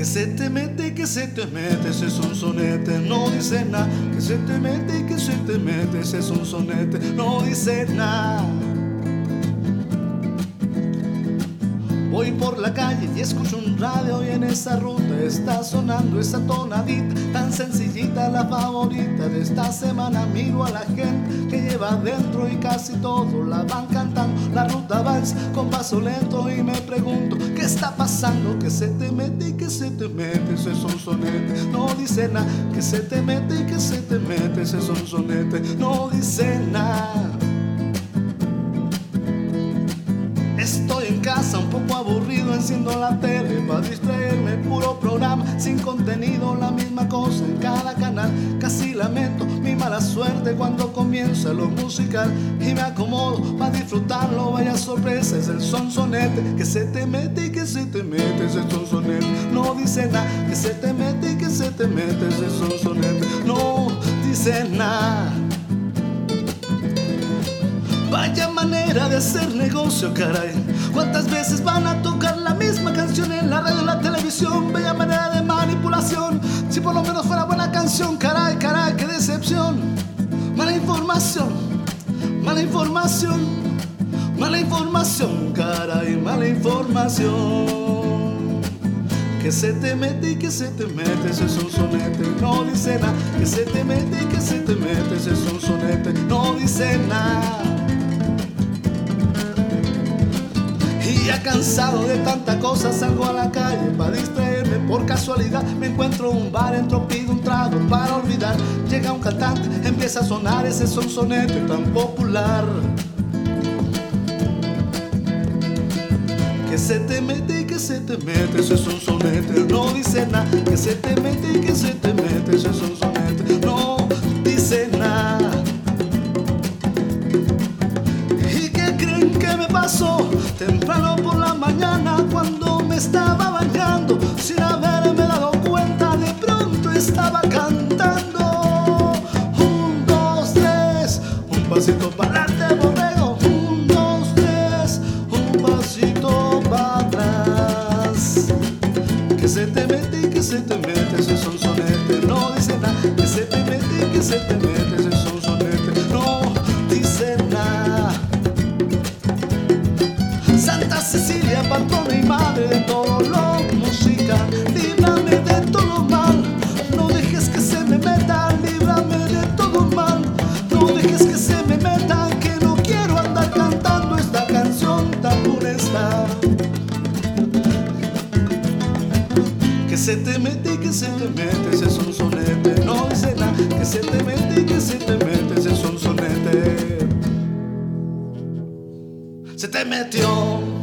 Que se te mete y que se te mete, ese es un sonete, no dice nada. Que se te mete y que se te mete, ese es un sonete, no dice nada. Voy por la calle y escucho un radio y en esa ruta está sonando esa tonadita tan sencillita, la favorita de esta semana. Miro a la gente que lleva adentro y casi todo la van cantando. La ruta avanza con paso lento y me pregunto ¿qué está pasando? Que se te mete y que se te mete, ese es un sonete, no dice nada. Que se te mete y que se te mete, ese es un sonete, no dice nada. Estoy en casa un poco aburrido, enciendo la tele para distraerme, puro programa sin contenido, la misma cosa en cada canal. Casi lamento mi mala suerte cuando comienza lo musical y me acomodo para disfrutarlo, vaya sorpresa, es el sonsonete. Que se te mete y que se te mete, ese sonsonete, no dice nada. Que se te mete y que se te mete, ese sonsonete, no dice nada. Vaya manera de hacer negocio, caray. ¿Cuántas veces van a tocar la misma canción en la radio, en la televisión? Bella manera de manipulación. Si por lo menos fuera buena canción, caray, caray, qué decepción. Mala información, mala información, mala información, caray, mala información. Que se te mete y que se te mete, ese es un sonete, no dice nada. Que se te mete y que se te mete, ese es un sonete, no dice nada. Y ya cansado de tanta cosa salgo a la calle para distraerme. Por casualidad me encuentro un bar, entro, pido un trago para olvidar. Llega un cantante, empieza a sonar ese sonsonete tan popular. Que se te mete y que se te mete, ese es un sonete, no dice nada. Que se te mete y que se te mete, ese es un sonete, no dice nada. ¿Y qué creen que me pasó? Temprano por la mañana cuando me estaba bañando, sin haberme dado cuenta, de pronto estaba cantando. 1, 2, 3, un pasito para adelante, borrego. 1, 2, 3, un pasito para atrás. Que se te mete y que se te mete, ese sonsonete, no dice nada. Que se te mete y que se te mete, ese sonsonete, no dice nada. Santa Cecilia, patrona y madre de todo lo musical, líbrame de todo mal, no dejes que se me meta, líbrame de todo mal, no dejes que se me meta, que no quiero andar cantando esta canción tan funesta. Que se te mete y que se te mete, ese sonsonete, no dice nada. Que se te mete y que se te mete, ese sonsonete. Se te metió.